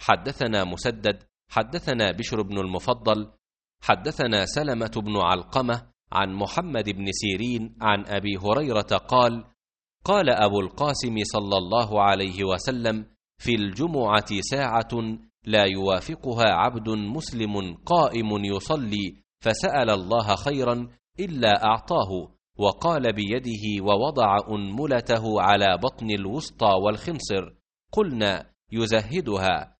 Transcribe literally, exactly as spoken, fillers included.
حدثنا مسدد حدثنا بشر بن المفضل حدثنا سلمة بن علقمة عن محمد بن سيرين عن أبي هريرة قال: قال أبو القاسم صلى الله عليه وسلم: في الجمعة ساعة لا يوافقها عبد مسلم قائم يصلي فسأل الله خيرا إلا أعطاه، وقال بيده ووضع أنملته على بطن الوسطى والخنصر. قلنا: يزهدها،